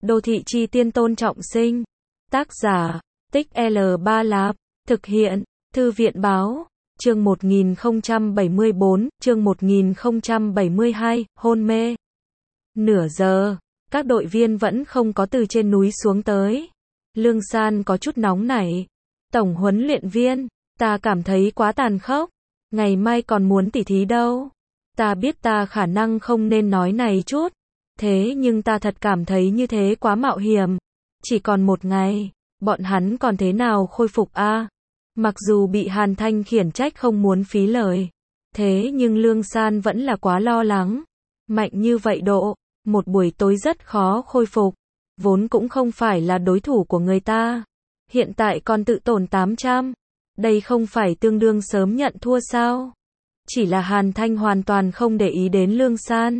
Đô thị chi tiên Tôn Trọng Sinh. Tác giả, Tích L3 Lạp. Thực hiện, Thư viện Báo. Chương 1074, chương 1072, hôn mê. Nửa giờ, các đội viên vẫn không có từ trên núi xuống tới. Lương San có chút nóng nảy. Tổng huấn luyện viên, ta cảm thấy quá tàn khốc. Ngày mai còn muốn tỉ thí đâu. Ta biết ta khả năng không nên nói này chút. Thế nhưng ta thật cảm thấy như thế quá mạo hiểm. Chỉ còn một ngày, bọn hắn còn thế nào khôi phục a? Mặc dù bị Hàn Thanh khiển trách không muốn phí lời. Thế nhưng Lương San vẫn là quá lo lắng. Mạnh như vậy độ, một buổi tối rất khó khôi phục. Vốn cũng không phải là đối thủ của người ta. Hiện tại còn tự tổn 800. Đây không phải tương đương sớm nhận thua sao? Chỉ là Hàn Thanh hoàn toàn không để ý đến Lương San.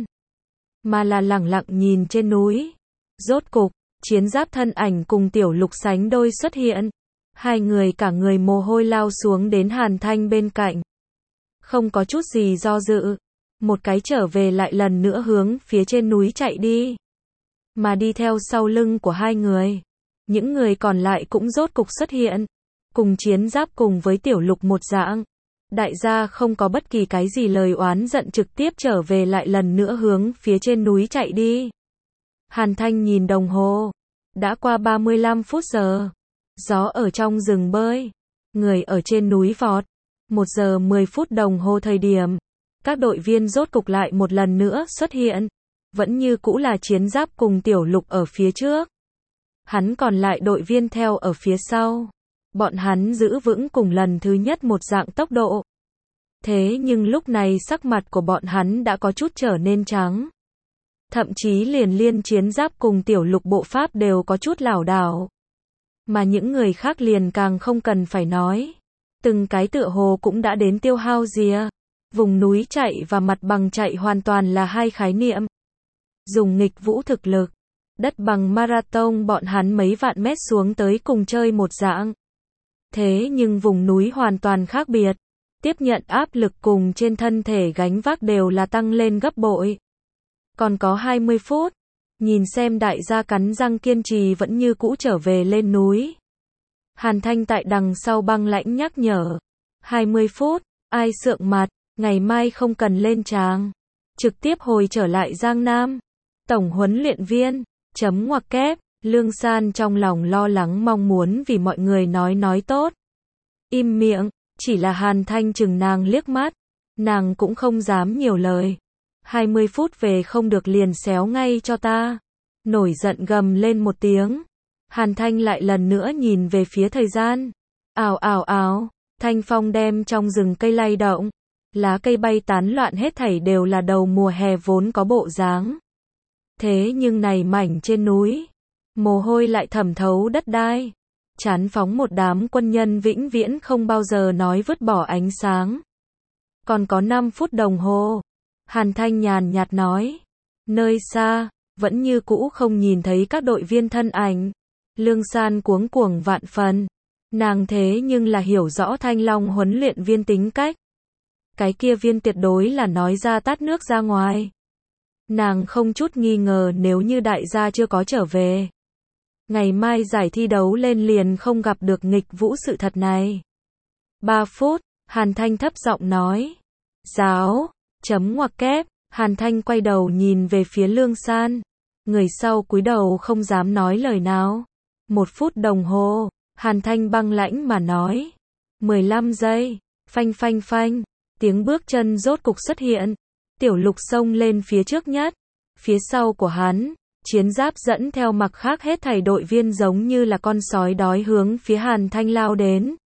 Mà là lẳng lặng nhìn trên núi. Rốt cục, chiến giáp thân ảnh cùng Tiểu Lục sánh đôi xuất hiện. Hai người cả người mồ hôi lao xuống đến Hàn Thanh bên cạnh. Không có chút gì do dự. Một cái trở về lại lần nữa hướng phía trên núi chạy đi. Mà đi theo sau lưng của hai người. Những người còn lại cũng rốt cục xuất hiện. Cùng chiến giáp cùng với Tiểu Lục một dạng. Đại gia không có bất kỳ cái gì lời oán giận trực tiếp trở về lại lần nữa hướng phía trên núi chạy đi. Hàn Thanh nhìn đồng hồ. Đã qua 35 phút giờ. Gió ở trong rừng bơi. Người ở trên núi vọt. 1 giờ 10 phút đồng hồ thời điểm. Các đội viên rốt cục lại một lần nữa xuất hiện. Vẫn như cũ là chiến giáp cùng Tiểu Lục ở phía trước. Hắn còn lại đội viên theo ở phía sau. Bọn hắn giữ vững cùng lần thứ nhất một dạng tốc độ. Thế nhưng lúc này sắc mặt của bọn hắn đã có chút trở nên trắng. Thậm chí liền liên chiến giáp cùng Tiểu Lục bộ pháp đều có chút lảo đảo. Mà những người khác liền càng không cần phải nói. Từng cái tựa hồ cũng đã đến tiêu hao rìa. Vùng núi chạy và mặt bằng chạy hoàn toàn là hai khái niệm. Dùng nghịch vũ thực lực. Đất bằng marathon bọn hắn mấy vạn mét xuống tới cùng chơi một dạng. Thế nhưng vùng núi hoàn toàn khác biệt. Tiếp nhận áp lực cùng trên thân thể gánh vác đều là tăng lên gấp bội. Còn có 20 phút. Nhìn xem đại gia cắn răng kiên trì vẫn như cũ trở về lên núi. Hàn Thanh tại đằng sau băng lãnh nhắc nhở. 20 phút, ai sượng mặt, ngày mai không cần lên tràng. Trực tiếp hồi trở lại Giang Nam. Tổng huấn luyện viên, chấm ngoặc kép, Lương San trong lòng lo lắng mong muốn vì mọi người nói tốt. Im miệng, chỉ là Hàn Thanh chừng nàng liếc mắt. Nàng cũng không dám nhiều lời. 20 phút về không được liền xéo ngay cho ta. Nổi giận gầm lên một tiếng. Hàn Thanh lại lần nữa nhìn về phía thời gian. Ào ào ào, thanh phong đem trong rừng cây lay động. Lá cây bay tán loạn hết thảy đều là đầu mùa hè vốn có bộ dáng. Thế nhưng này mảnh trên núi. Mồ hôi lại thẩm thấu đất đai. Chán phóng một đám quân nhân vĩnh viễn không bao giờ nói vứt bỏ ánh sáng. Còn có 5 phút đồng hồ. Hàn Thanh nhàn nhạt nói. Nơi xa, vẫn như cũ không nhìn thấy các đội viên thân ảnh. Lương San cuống cuồng vạn phần. Nàng thế nhưng là hiểu rõ Thanh Long huấn luyện viên tính cách. Cái kia viên tuyệt đối là nói ra tát nước ra ngoài. Nàng không chút nghi ngờ nếu như đại gia chưa có trở về. Ngày mai giải thi đấu lên liền không gặp được nghịch vũ sự thật này. 3 phút, Hàn Thanh thấp giọng nói. Giáo, chấm ngoặc kép, Hàn Thanh quay đầu nhìn về phía Lương San. Người sau cúi đầu không dám nói lời nào. 1 phút đồng hồ, Hàn Thanh băng lãnh mà nói. 15 giây, phanh phanh phanh, tiếng bước chân rốt cục xuất hiện. Tiểu Lục xông lên phía trước nhất. Phía sau của hắn, chiến giáp dẫn theo mặc khác hết thảy đội viên giống như là con sói đói hướng phía Hàn Thanh lao đến.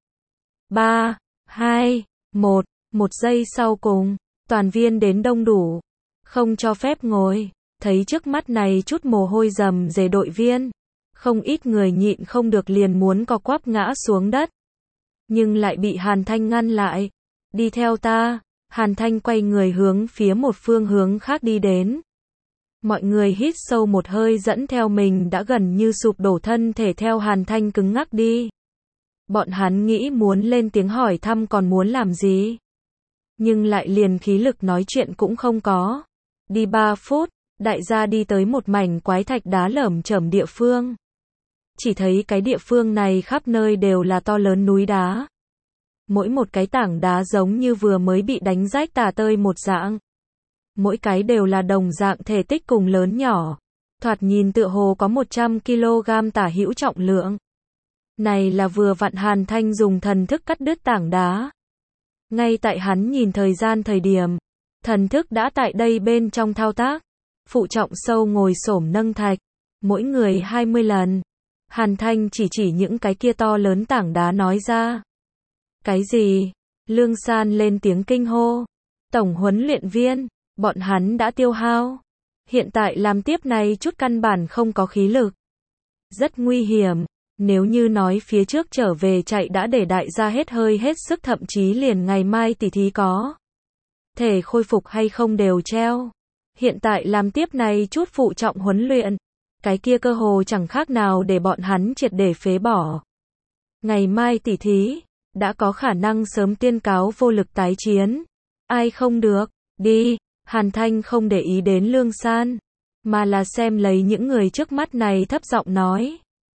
3, 2, 1, 1 giây sau cùng, toàn viên đến đông đủ. Không cho phép ngồi, thấy trước mắt này chút mồ hôi rầm rề đội viên. Không ít người nhịn không được liền muốn co quắp ngã xuống đất. Nhưng lại bị Hàn Thanh ngăn lại. Đi theo ta, Hàn Thanh quay người hướng phía một phương hướng khác đi đến. Mọi người hít sâu một hơi dẫn theo mình đã gần như sụp đổ thân thể theo Hàn Thanh cứng ngắc đi. Bọn hắn nghĩ muốn lên tiếng hỏi thăm còn muốn làm gì. Nhưng lại liền khí lực nói chuyện cũng không có. Đi 3 phút, Đại gia đi tới một mảnh quái thạch đá lởm chởm địa phương. Chỉ thấy cái địa phương này khắp nơi đều là to lớn núi đá. Mỗi một cái tảng đá giống như vừa mới bị đánh rách tả tơi một dạng. Mỗi cái đều là đồng dạng thể tích cùng lớn nhỏ. Thoạt nhìn tựa hồ có 100 kg tả hữu trọng lượng. Này là vừa vặn Hàn Thanh dùng thần thức cắt đứt tảng đá. Ngay tại hắn nhìn thời gian thời điểm, thần thức đã tại đây bên trong thao tác. Phụ trọng sâu ngồi xổm nâng thạch, mỗi người 20 lần. Hàn Thanh chỉ những cái kia to lớn tảng đá nói ra. Cái gì? Lương San lên tiếng kinh hô. Tổng huấn luyện viên, bọn hắn đã tiêu hao. Hiện tại làm tiếp này chút căn bản không có khí lực. Rất nguy hiểm, nếu như nói phía trước trở về chạy đã để đại gia hết hơi hết sức thậm chí liền ngày mai tỉ thí có thể khôi phục hay không đều treo. Hiện tại làm tiếp này chút phụ trọng huấn luyện, cái kia cơ hồ chẳng khác nào để bọn hắn triệt để phế bỏ. Ngày mai tỉ thí, đã có khả năng sớm tuyên cáo vô lực tái chiến. Ai không được, đi. Hàn Thanh không để ý đến Lương San, mà là xem lấy những người trước mắt này thấp giọng nói.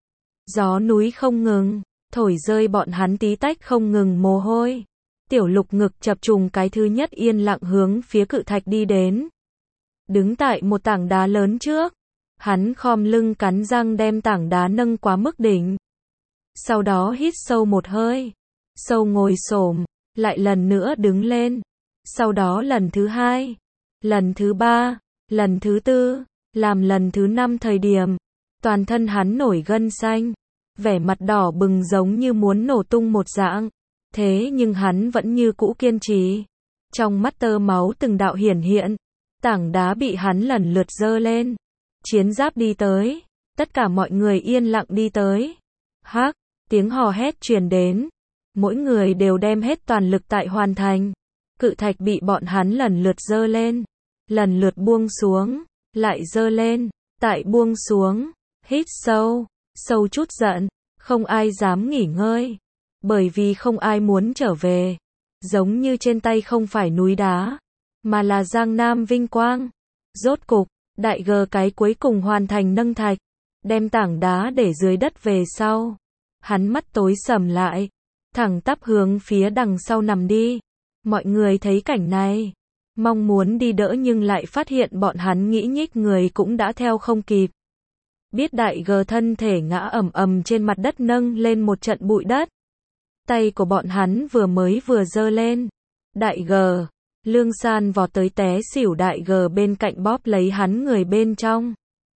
Gió núi không ngừng, thổi rơi bọn hắn tí tách không ngừng mồ hôi. Tiểu Lục ngực chập trùng cái thứ nhất yên lặng hướng phía cự thạch đi đến. Đứng tại một tảng đá lớn trước, hắn khom lưng cắn răng đem tảng đá nâng quá mức đỉnh. Sau đó hít sâu một hơi, sâu ngồi xổm, lại lần nữa đứng lên. Sau đó lần thứ hai, lần thứ ba, lần thứ tư, làm lần thứ năm thời điểm, toàn thân hắn nổi gân xanh, vẻ mặt đỏ bừng giống như muốn nổ tung một dạng. Thế nhưng hắn vẫn như cũ kiên trì. Trong mắt tơ máu từng đạo hiển hiện, tảng đá bị hắn lần lượt giơ lên. Chiến giáp đi tới, tất cả mọi người yên lặng đi tới. Hắc, tiếng hò hét truyền đến. Mỗi người đều đem hết toàn lực tại hoàn thành. Cự thạch bị bọn hắn lần lượt giơ lên, lần lượt buông xuống, lại giơ lên, tại buông xuống, hít sâu, sâu chút giận, không ai dám nghỉ ngơi, bởi vì không ai muốn trở về, giống như trên tay không phải núi đá, mà là Giang Nam vinh quang. Rốt cục, đại gờ cái cuối cùng hoàn thành nâng thạch, đem tảng đá để dưới đất về sau. Hắn mắt tối sầm lại, thẳng tắp hướng phía đằng sau nằm đi. Mọi người thấy cảnh này, mong muốn đi đỡ nhưng lại phát hiện bọn hắn nghĩ nhích người cũng đã theo không kịp. Biết đại gờ thân thể ngã ầm ầm trên mặt đất nâng lên một trận bụi đất. Tay của bọn hắn vừa giơ lên. Đại gờ, Lương San vọt tới té xỉu đại gờ bên cạnh bóp lấy hắn người bên trong.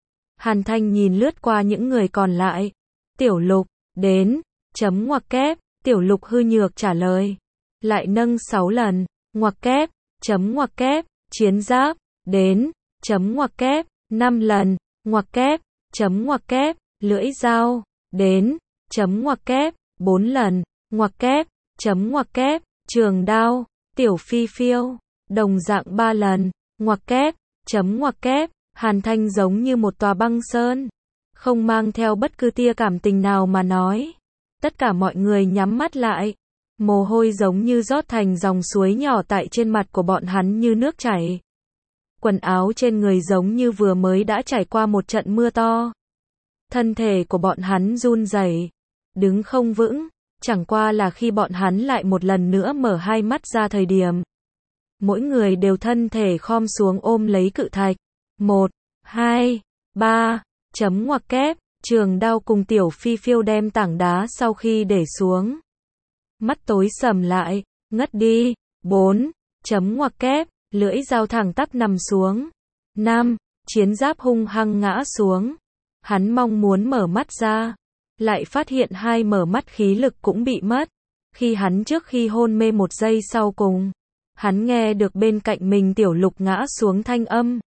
Hàn Thanh nhìn lướt qua những người còn lại. Tiểu Lục, đến, chấm ngoặc kép, Tiểu Lục hư nhược trả lời. Lại nâng 6 lần, ngoặc kép, chấm ngoặc kép, chiến giáp, đến, chấm ngoặc kép, 5 lần, ngoặc kép, chấm ngoặc kép, lưỡi dao, đến, chấm ngoặc kép, 4 lần, ngoặc kép, chấm ngoặc kép, trường đao, tiểu phi phiêu, đồng dạng 3 lần, ngoặc kép, chấm ngoặc kép. Hàn Thanh giống như một tòa băng sơn, không mang theo bất cứ tia cảm tình nào mà nói. Tất cả mọi người nhắm mắt lại. Mồ hôi giống như rót thành dòng suối nhỏ tại trên mặt của bọn hắn như nước chảy. Quần áo trên người giống như vừa mới đã trải qua một trận mưa to. Thân thể của bọn hắn run rẩy, đứng không vững, chẳng qua là khi bọn hắn lại một lần nữa mở hai mắt ra thời điểm. Mỗi người đều thân thể khom xuống ôm lấy cự thạch. 1, 2, 3, chấm ngoặc kép, trường đao cùng tiểu phi phiêu đem tảng đá sau khi để xuống. Mắt tối sầm lại, ngất đi. 4, chấm ngoặc kép, lưỡi dao thẳng tắp nằm xuống. 5, chiến giáp hung hăng ngã xuống. Hắn mong muốn mở mắt ra, lại phát hiện hai mở mắt khí lực cũng bị mất. Khi hắn trước khi hôn mê một giây sau cùng, hắn nghe được bên cạnh mình Tiểu Lục ngã xuống thanh âm.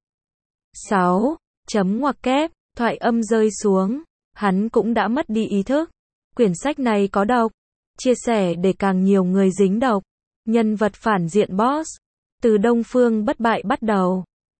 6, chấm ngoặc kép, thoại âm rơi xuống, hắn cũng đã mất đi ý thức. Quyển sách này có độc, chia sẻ để càng nhiều người dính độc. Nhân vật phản diện boss, từ Đông Phương Bất Bại bắt đầu.